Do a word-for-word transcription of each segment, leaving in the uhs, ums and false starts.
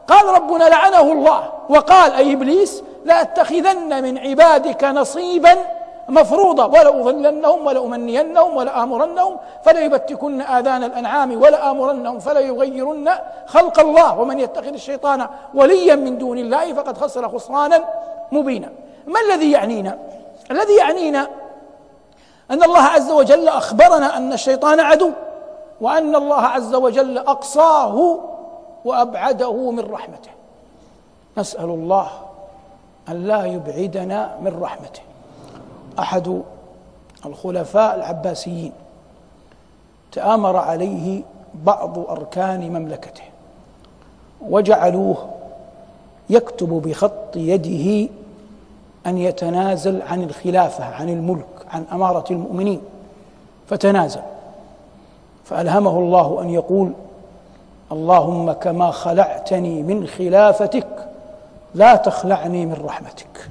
قال ربنا لعنه الله وقال أي إبليس لأتخذن من عبادك نصيبا مفروضا ولأضلنهم ولأمنينهم ولآمرنهم فليبتكن آذان الأنعام ولآمرنهم فليغيرن خلق الله ومن يتخذ الشيطان وليا من دون الله فقد خسر خسرانا مبينا. ما الذي يعنينا؟ الذي يعنينا أن الله عز وجل أخبرنا أن الشيطان عدو، وأن الله عز وجل أقصاه وأبعده من رحمته. نسأل الله أن لا يبعدنا من رحمته. أحد الخلفاء العباسيين تآمر عليه بعض أركان مملكته وجعلوه يكتب بخط يده أن يتنازل عن الخلافة، عن الملك، عن أمارة المؤمنين، فتنازل. فألهمه الله أن يقول: اللهم كما خلعتني من خلافتك لا تخلعني من رحمتك.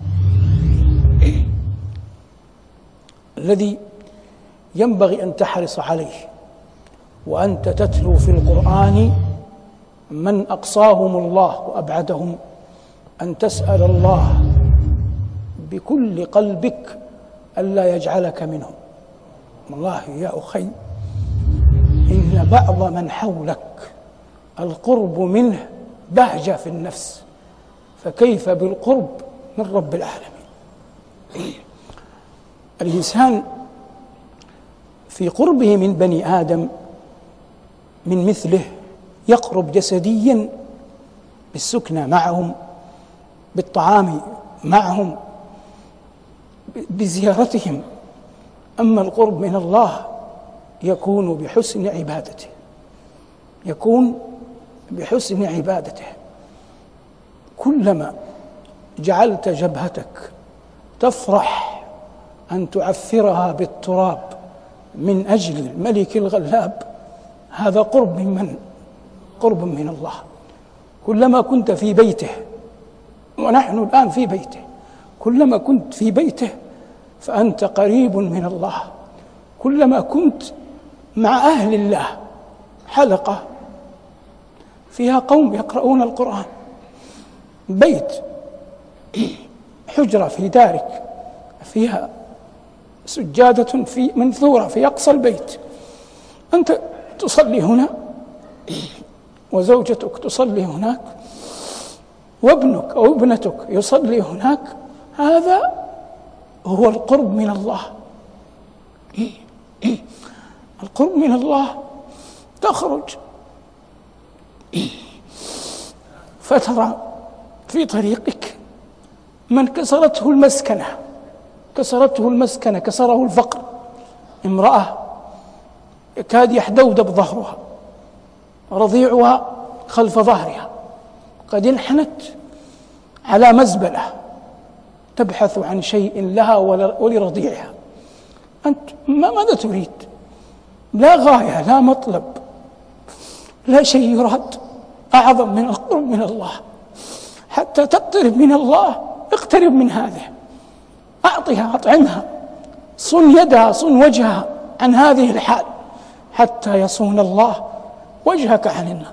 الذي ينبغي أن تحرص عليه وأنت تتلو في القرآن من أقصاهم الله وأبعدهم أن تسأل الله بكل قلبك ألا يجعلك منهم. والله يا أخي إن بعض من حولك القرب منه بهجة في النفس، فكيف بالقرب من رب العالمين؟ الإنسان في قربه من بني آدم من مثله يقرب جسديا بالسكنى معهم، بالطعام معهم، بزيارتهم. أما القرب من الله يكون بحسن عبادته، يكون بحسن عبادته. كلما جعلت جبهتك تفرح أن تعفرها بالتراب من أجل الملك الغلاب، هذا قرب من من؟ قرب من الله. كلما كنت في بيته، ونحن الآن في بيته، كلما كنت في بيته فأنت قريب من الله. كلما كنت مع أهل الله، حلقة فيها قوم يقرؤون القرآن، بيت، حجرة في دارك فيها سجادة في منثورة في أقصى البيت، أنت تصلي هنا وزوجتك تصلي هناك وابنك أو ابنتك يصلي هناك، هذا هو القرب من الله. القرب من الله تخرج فترى في طريقك من كسرته المسكنة، كسرته المسكنة كسره الفقر، امرأة يكاد يحدودب ظهرها، رضيعها خلف ظهرها، قد انحنت على مزبلة تبحث عن شيء لها ولرضيعها. أنت ماذا تريد؟ لا غاية، لا مطلب، لا شيء يراد أعظم من القرب من الله. حتى تقترب من الله اقترب من هذه، أعطها، أطعمها، صن يدها، صن وجهها عن هذه الحال حتى يصون الله وجهك عن النار.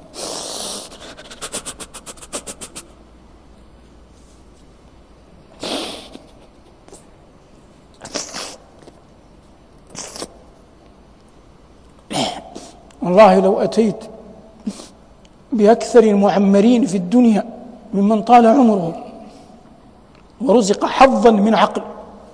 والله لو أتيت بأكثر المعمرين في الدنيا ممن طال عمره ورزق حظا من عقل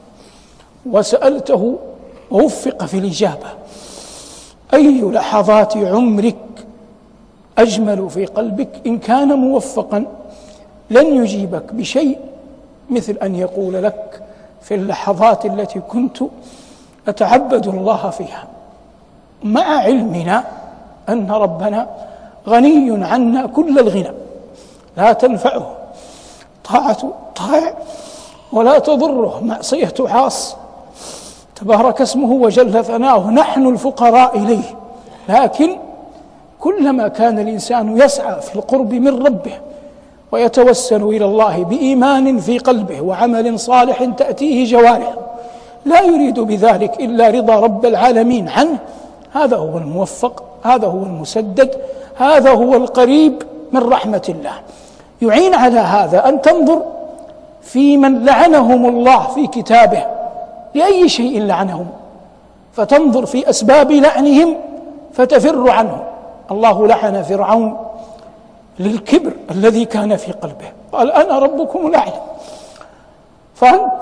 وسألته ووفق في الإجابة أي لحظات عمرك أجمل في قلبك، إن كان موفقا لن يجيبك بشيء مثل أن يقول لك في اللحظات التي كنت أتعبد الله فيها، مع علمنا أن ربنا غني عنا كل الغنى، لا تنفعه طاعة طائع ولا تضره معصية عاص، تبارك اسمه وجل ثناؤه، نحن الفقراء إليه. لكن كلما كان الإنسان يسعى في القرب من ربه ويتوسل إلى الله بإيمان في قلبه وعمل صالح تأتيه جوارحه لا يريد بذلك إلا رضا رب العالمين عنه، هذا هو الموفق، هذا هو المسدد، هذا هو القريب من رحمة الله. يعين على هذا أن تنظر في من لعنهم الله في كتابه لأي شيء لعنهم، فتنظر في أسباب لعنهم فتفر عنهم. الله لعن فرعون للكبر الذي كان في قلبه، قال أنا ربكم الأعلى. فأنت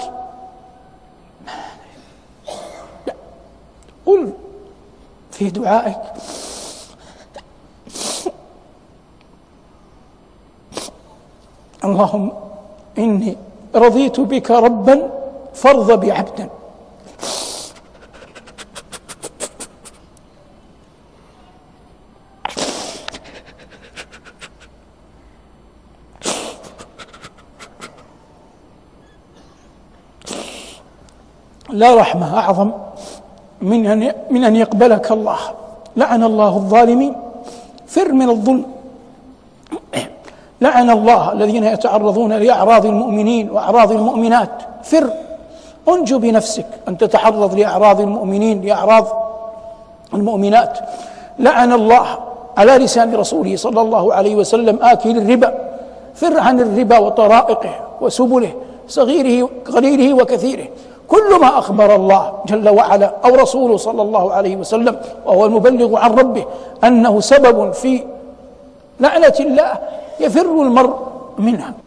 قل في دعائك اللهم إني رضيت بك ربا فارض بي عبدا. لا رحمة أعظم من أن من أن يقبلك الله. لعن الله الظالمين، فر من الظلم. لعن الله الذين يتعرضون لأعراض المؤمنين وأعراض المؤمنات، فر، انجو بنفسك أن تتعرض لأعراض المؤمنين لأعراض المؤمنات. لعن الله على لسان رسوله صلى الله عليه وسلم آكل الربا، فر عن الربا وطرائقه وسبله، صغيره قليله وكثيره. كل ما أخبر الله جل وعلا أو رسوله صلى الله عليه وسلم وهو المبلغ عن ربه أنه سبب في لعنة الله يفر المرء منها.